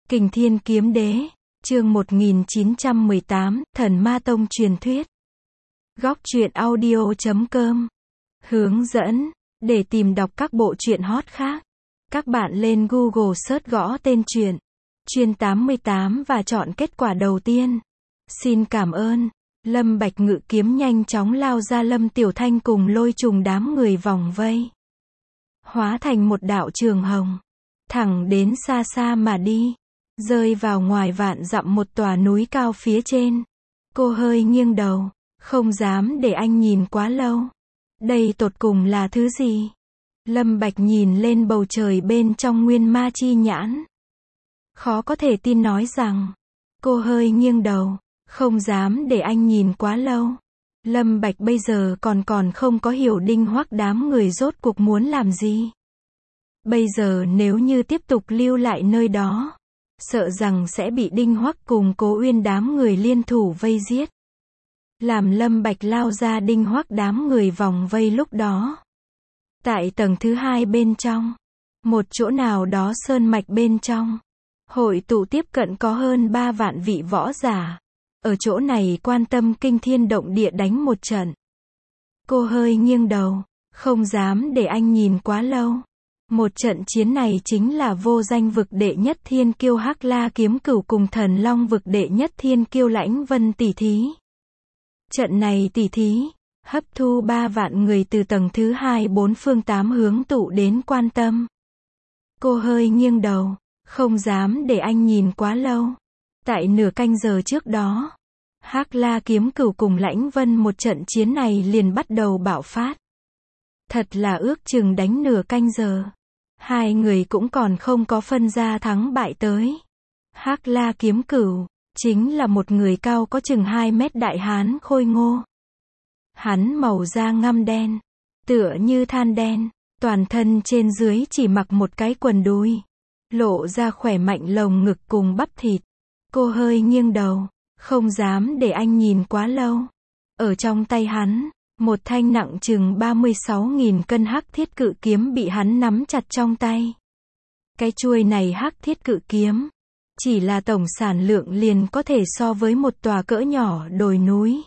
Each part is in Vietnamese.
Kình Thiên Kiếm Đế, chương 1918, Thần Ma Tông truyền thuyết. Góc truyện audio.com. Hướng dẫn, để tìm đọc các bộ truyện hot khác, các bạn lên Google search gõ tên truyện, Chuyên 88 và chọn kết quả đầu tiên. Xin cảm ơn. Lâm Bạch ngự kiếm nhanh chóng lao ra Lâm Tiểu Thanh cùng lôi trùng đám người vòng vây. Hóa thành một đạo trường hồng, thẳng đến xa xa mà đi, rơi vào ngoài vạn dặm một tòa núi cao phía trên. Cô hơi nghiêng đầu, không dám để anh nhìn quá lâu. Đây tột cùng là thứ gì? Lâm Bạch nhìn lên bầu trời bên trong nguyên ma chi nhãn. Khó có thể tin nói rằng, cô hơi nghiêng đầu, không dám để anh nhìn quá lâu. Lâm Bạch bây giờ còn không có hiểu Đinh Hoắc đám người rốt cuộc muốn làm gì. Bây giờ nếu như tiếp tục lưu lại nơi đó, sợ rằng sẽ bị Đinh Hoắc cùng Cố Uyên đám người liên thủ vây giết. Làm Lâm Bạch lao ra Đinh Hoắc đám người vòng vây lúc đó. Tại tầng thứ 2 bên trong, một chỗ nào đó sơn mạch bên trong, hội tụ tiếp cận có hơn 3 vạn vị võ giả. Ở chỗ này quan tâm kinh thiên động địa đánh một trận. Cô hơi nghiêng đầu, không dám để anh nhìn quá lâu. Một trận chiến này chính là vô danh vực đệ nhất thiên kiêu Hắc La Kiếm Cửu cùng Thần Long vực đệ nhất thiên kiêu Lãnh Vân tỷ thí. Trận này tỷ thí, hấp thu 3 vạn người từ tầng thứ 2 4 phương 8 hướng tụ đến quan tâm. Cô hơi nghiêng đầu, không dám để anh nhìn quá lâu. Tại nửa canh giờ trước đó, Hắc La Kiếm Cửu cùng Lãnh Vân một trận chiến này liền bắt đầu bạo phát. Thật là ước chừng đánh nửa canh giờ. Hai người cũng còn không có phân ra thắng bại tới. Hắc La Kiếm Cửu, chính là một người cao có chừng 2 mét đại hán khôi ngô. Hắn màu da ngăm đen, tựa như than đen, toàn thân trên dưới chỉ mặc một cái quần đùi, lộ ra khỏe mạnh lồng ngực cùng bắp thịt. Cô hơi nghiêng đầu, không dám để anh nhìn quá lâu. Ở trong tay hắn, một thanh nặng chừng 36.000 cân hắc thiết cự kiếm bị hắn nắm chặt trong tay. Cái chuôi này hắc thiết cự kiếm, chỉ là tổng sản lượng liền có thể so với một tòa cỡ nhỏ đồi núi.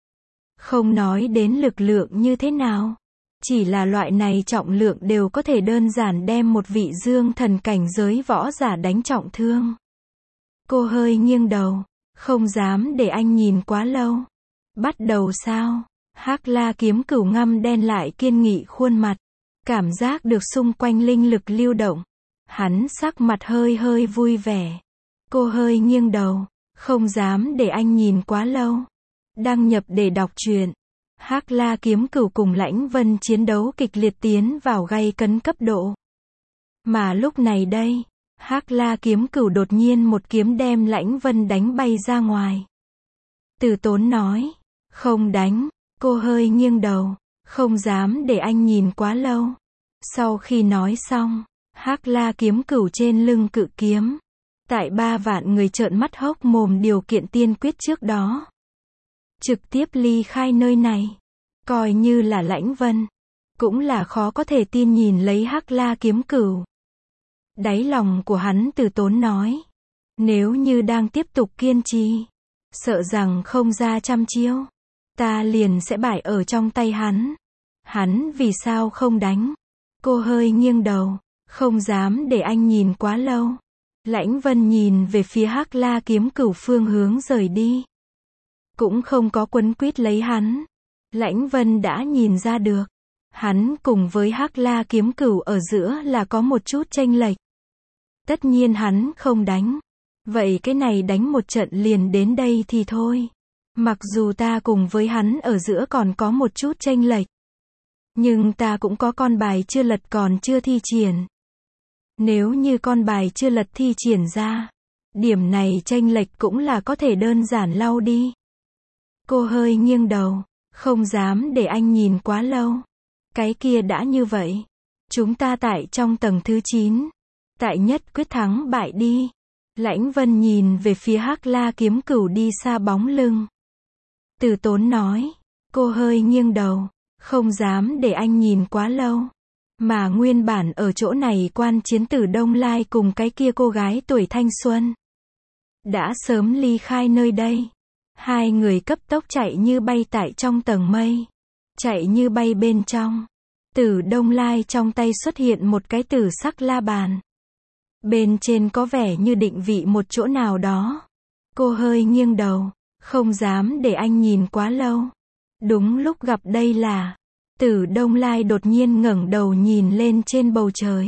Không nói đến lực lượng như thế nào, chỉ là loại này trọng lượng đều có thể đơn giản đem một vị dương thần cảnh giới võ giả đánh trọng thương. Cô hơi nghiêng đầu, không dám để anh nhìn quá lâu. Bắt đầu sao? Hắc La Kiếm Cửu ngăm đen lại kiên nghị khuôn mặt, cảm giác được xung quanh linh lực lưu động. Hắn sắc mặt hơi vui vẻ. Cô hơi nghiêng đầu, không dám để anh nhìn quá lâu. Đăng nhập để đọc truyện. Hắc La Kiếm Cửu cùng Lãnh Vân chiến đấu kịch liệt tiến vào gay cấn cấp độ. Mà lúc này đây, Hắc La Kiếm Cửu đột nhiên một kiếm đem Lãnh Vân đánh bay ra ngoài. Từ Tốn nói, không đánh. Cô hơi nghiêng đầu, không dám để anh nhìn quá lâu. Sau khi nói xong, Hắc La Kiếm Cửu trên lưng cự kiếm, tại 3 vạn người trợn mắt hốc mồm điều kiện tiên quyết trước đó, trực tiếp ly khai nơi này. Coi như là Lãnh Vân, cũng là khó có thể tin nhìn lấy Hắc La Kiếm Cửu. Đáy lòng của hắn Từ Tốn nói, nếu như đang tiếp tục kiên trì, sợ rằng không ra trăm chiêu, ta liền sẽ bại ở trong tay hắn. Hắn vì sao không đánh? Cô hơi nghiêng đầu, không dám để anh nhìn quá lâu. Lãnh Vân nhìn về phía Hắc La Kiếm Cửu phương hướng rời đi, cũng không có quấn quýt lấy hắn. Lãnh Vân đã nhìn ra được, hắn cùng với Hắc La Kiếm Cửu ở giữa là có một chút chênh lệch. Tất nhiên hắn không đánh, vậy cái này đánh một trận liền đến đây thì thôi. Mặc dù ta cùng với hắn ở giữa còn có một chút chênh lệch, nhưng ta cũng có con bài chưa lật còn chưa thi triển. Nếu như con bài chưa lật thi triển ra, điểm này chênh lệch cũng là có thể đơn giản lau đi. Cô hơi nghiêng đầu, không dám để anh nhìn quá lâu. Cái kia đã như vậy, chúng ta tại trong tầng thứ 9, tại nhất quyết thắng bại đi. Lãnh Vân nhìn về phía Hắc La Kiếm Cửu đi xa bóng lưng. Từ Tốn nói, cô hơi nghiêng đầu, không dám để anh nhìn quá lâu. Mà nguyên bản ở chỗ này quan chiến Tử Đông Lai cùng cái kia cô gái tuổi thanh xuân đã sớm ly khai nơi đây. Hai người cấp tốc chạy như bay tại trong tầng mây. Chạy như bay bên trong. Tử Đông Lai trong tay xuất hiện một cái tử sắc la bàn. Bên trên có vẻ như định vị một chỗ nào đó. Cô hơi nghiêng đầu, không dám để anh nhìn quá lâu. Đúng lúc gặp đây là, Tử Đông Lai đột nhiên ngẩng đầu nhìn lên trên bầu trời.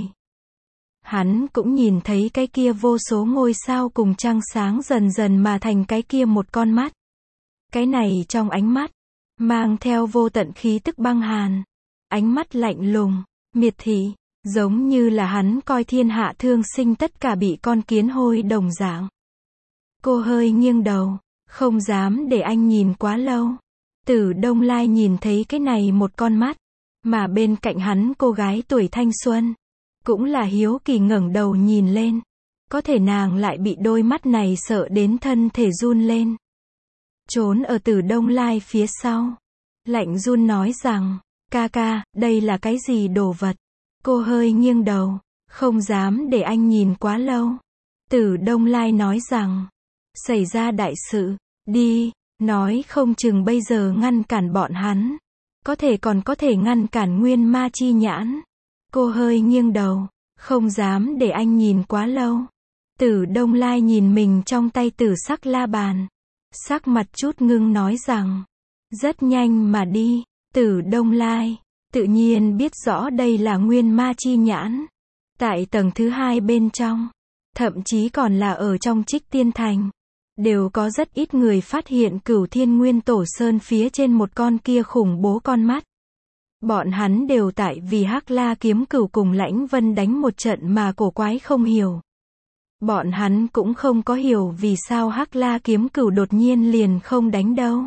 Hắn cũng nhìn thấy cái kia vô số ngôi sao cùng trăng sáng dần dần mà thành cái kia một con mắt. Cái này trong ánh mắt, mang theo vô tận khí tức băng hàn. Ánh mắt lạnh lùng, miệt thị, giống như là hắn coi thiên hạ thương sinh tất cả bị con kiến hôi đồng dạng. Cô hơi nghiêng đầu, không dám để anh nhìn quá lâu. Tử Đông Lai nhìn thấy cái này một con mắt, mà bên cạnh hắn cô gái tuổi thanh xuân, cũng là hiếu kỳ ngẩng đầu nhìn lên. Có thể nàng lại bị đôi mắt này sợ đến thân thể run lên. Trốn ở Tử Đông Lai phía sau. Lạnh run nói rằng, ca ca, đây là cái gì đồ vật? Cô hơi nghiêng đầu, không dám để anh nhìn quá lâu. Tử Đông Lai nói rằng, xảy ra đại sự, đi, nói không chừng bây giờ ngăn cản bọn hắn. Còn có thể ngăn cản nguyên ma chi nhãn. Cô hơi nghiêng đầu, không dám để anh nhìn quá lâu. Tử Đông Lai nhìn mình trong tay tử sắc la bàn. Sắc mặt chút ngưng nói rằng, rất nhanh mà đi. Tử Đông Lai tự nhiên biết rõ đây là nguyên ma chi nhãn. Tại tầng thứ 2 bên trong, thậm chí còn là ở trong Trích Tiên Thành, đều có rất ít người phát hiện Cửu Thiên Nguyên Tổ Sơn phía trên một con kia khủng bố con mắt. Bọn hắn đều tại vì Hắc La Kiếm Cửu cùng Lãnh Vân đánh một trận mà cổ quái không hiểu. Bọn hắn cũng không có hiểu vì sao Hắc La Kiếm Cửu đột nhiên liền không đánh đâu.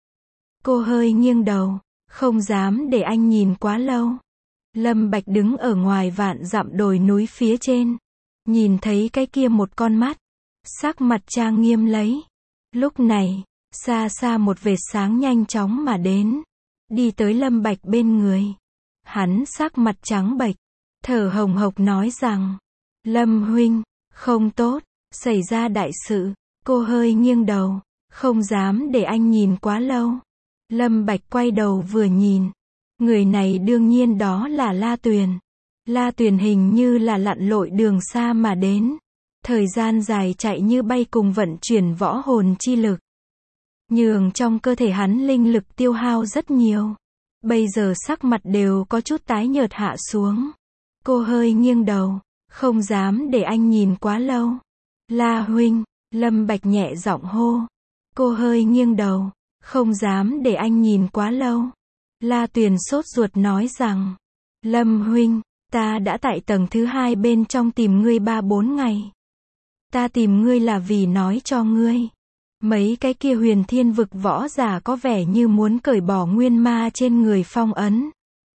Cô hơi nghiêng đầu, không dám để anh nhìn quá lâu. Lâm Bạch đứng ở ngoài vạn dặm đồi núi phía trên, nhìn thấy cái kia một con mắt, sắc mặt trang nghiêm lấy. Lúc này, xa xa một vệt sáng nhanh chóng mà đến, đi tới Lâm Bạch bên người. Hắn sắc mặt trắng bệch, thở hồng hộc nói rằng, Lâm huynh, không tốt, xảy ra đại sự. Cô hơi nghiêng đầu, không dám để anh nhìn quá lâu. Lâm Bạch quay đầu vừa nhìn, người này đương nhiên đó là La Tuyền. La Tuyền hình như là lặn lội đường xa mà đến, thời gian dài chạy như bay cùng vận chuyển võ hồn chi lực, nhường trong cơ thể hắn linh lực tiêu hao rất nhiều. Bây giờ sắc mặt đều có chút tái nhợt hạ xuống. Cô hơi nghiêng đầu, không dám để anh nhìn quá lâu. La huynh, Lâm Bạch nhẹ giọng hô. Cô hơi nghiêng đầu, không dám để anh nhìn quá lâu. La Tuyền sốt ruột nói rằng, Lâm huynh, ta đã tại tầng thứ 2 bên trong tìm ngươi 3-4 ngày. Ta tìm ngươi là vì nói cho ngươi, mấy cái kia huyền thiên vực võ giả có vẻ như muốn cởi bỏ nguyên ma trên người phong ấn.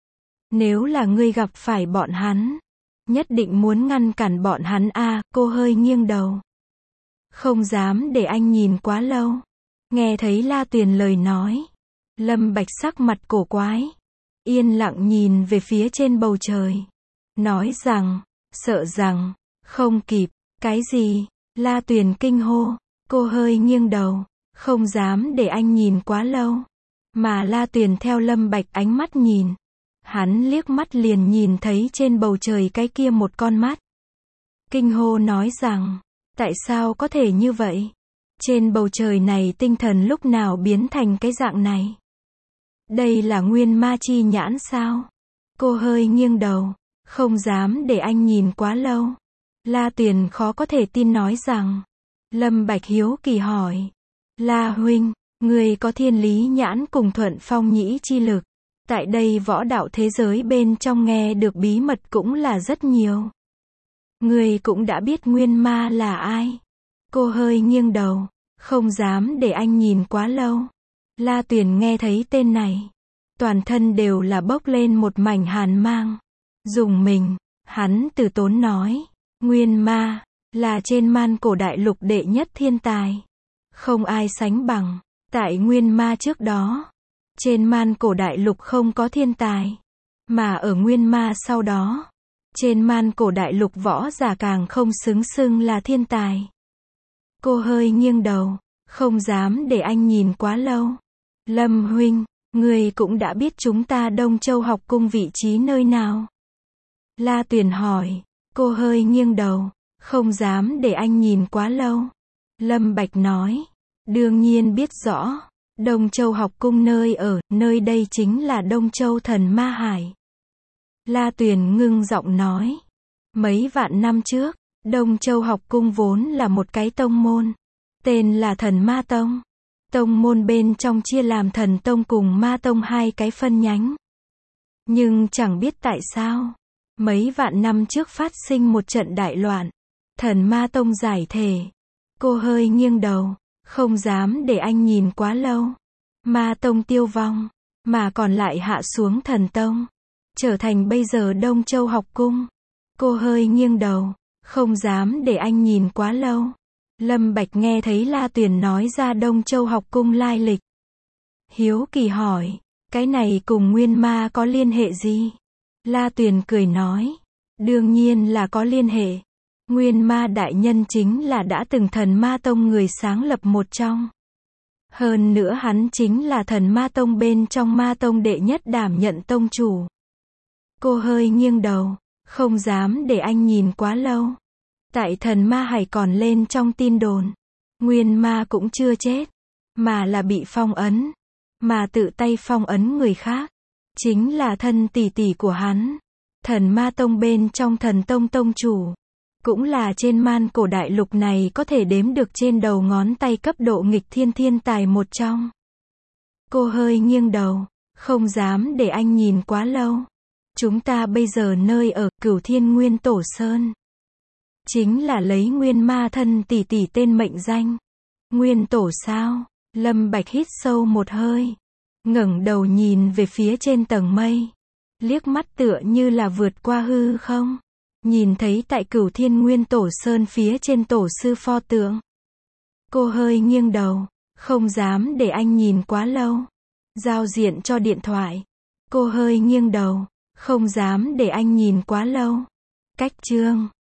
Nếu là ngươi gặp phải bọn hắn, nhất định muốn ngăn cản bọn hắn a. Cô hơi nghiêng đầu, không dám để anh nhìn quá lâu. Nghe thấy La Tuyền lời nói, Lâm Bạch sắc mặt cổ quái, yên lặng nhìn về phía trên bầu trời, nói rằng, sợ rằng, không kịp. Cái gì? La Tuyền kinh hô. Cô hơi nghiêng đầu, không dám để anh nhìn quá lâu. Mà La Tuyền theo Lâm Bạch ánh mắt nhìn, hắn liếc mắt liền nhìn thấy trên bầu trời cái kia một con mắt. Kinh hô nói rằng, tại sao có thể như vậy? Trên bầu trời này tinh thần lúc nào biến thành cái dạng này? Đây là nguyên ma chi nhãn sao? Cô hơi nghiêng đầu, không dám để anh nhìn quá lâu. La Tuyền khó có thể tin nói rằng, Lâm Bạch hiếu kỳ hỏi, La huynh, người có thiên lý nhãn cùng thuận phong nhĩ chi lực. Tại đây võ đạo thế giới bên trong nghe được bí mật cũng là rất nhiều. Người cũng đã biết nguyên ma là ai? Cô hơi nghiêng đầu, không dám để anh nhìn quá lâu. La Tuyền nghe thấy tên này, toàn thân đều là bốc lên một mảnh hàn mang. Dùng mình, hắn từ tốn nói, nguyên ma, là trên man cổ đại lục đệ nhất thiên tài. Không ai sánh bằng. Tại nguyên ma trước đó, trên man cổ đại lục không có thiên tài. Mà ở Nguyên Ma sau đó, trên man cổ đại lục võ giả càng không xứng xưng là thiên tài. Cô hơi nghiêng đầu, không dám để anh nhìn quá lâu. Lâm huynh, người cũng đã biết chúng ta Đông Châu học cung vị trí nơi nào? La Tuyền hỏi. Cô hơi nghiêng đầu, không dám để anh nhìn quá lâu. Lâm Bạch nói. Đương nhiên biết rõ. Đông Châu học cung nơi ở, nơi đây chính là Đông Châu Thần Ma Hải. La Tuyền ngưng giọng nói. Mấy vạn năm trước, Đông Châu học cung vốn là một cái tông môn. Tên là Thần Ma Tông. Tông môn bên trong chia làm Thần Tông cùng Ma Tông hai cái phân nhánh. Nhưng chẳng biết tại sao, mấy vạn năm trước phát sinh một trận đại loạn. Thần Ma Tông giải thể. Cô hơi nghiêng đầu, không dám để anh nhìn quá lâu. Ma Tông tiêu vong, mà còn lại hạ xuống Thần Tông, trở thành bây giờ Đông Châu học cung. Cô hơi nghiêng đầu, không dám để anh nhìn quá lâu. Lâm Bạch nghe thấy La Tuyền nói ra Đông Châu học cung lai lịch. Hiếu kỳ hỏi, cái này cùng Nguyên Ma có liên hệ gì? La Tuyền cười nói, đương nhiên là có liên hệ. Nguyên Ma đại nhân chính là đã từng Thần Ma Tông người sáng lập một trong. Hơn nữa hắn chính là Thần Ma Tông bên trong Ma Tông đệ nhất đảm nhận tông chủ. Cô hơi nghiêng đầu, không dám để anh nhìn quá lâu. Tại Thần Ma Hải còn lên trong tin đồn, Nguyên Ma cũng chưa chết, mà là bị phong ấn, mà tự tay phong ấn người khác, chính là thân tỷ tỷ của hắn. Thần Ma Tông bên trong Thần Tông tông chủ, cũng là trên man cổ đại lục này có thể đếm được trên đầu ngón tay cấp độ nghịch thiên thiên tài một trong. Cô hơi nghiêng đầu, không dám để anh nhìn quá lâu. Chúng ta bây giờ nơi ở Cửu Thiên Nguyên Tổ Sơn, chính là lấy Nguyên Ma thân tỷ tỷ tên mệnh danh. Nguyên Tổ sao? Lâm Bạch hít sâu một hơi, ngẩng đầu nhìn về phía trên tầng mây, liếc mắt tựa như là vượt qua hư không, nhìn thấy tại Cửu Thiên Nguyên Tổ Sơn phía trên tổ sư pho tượng. Cô hơi nghiêng đầu, không dám để anh nhìn quá lâu. Giao diện cho điện thoại. Cô hơi nghiêng đầu, không dám để anh nhìn quá lâu. Cách chương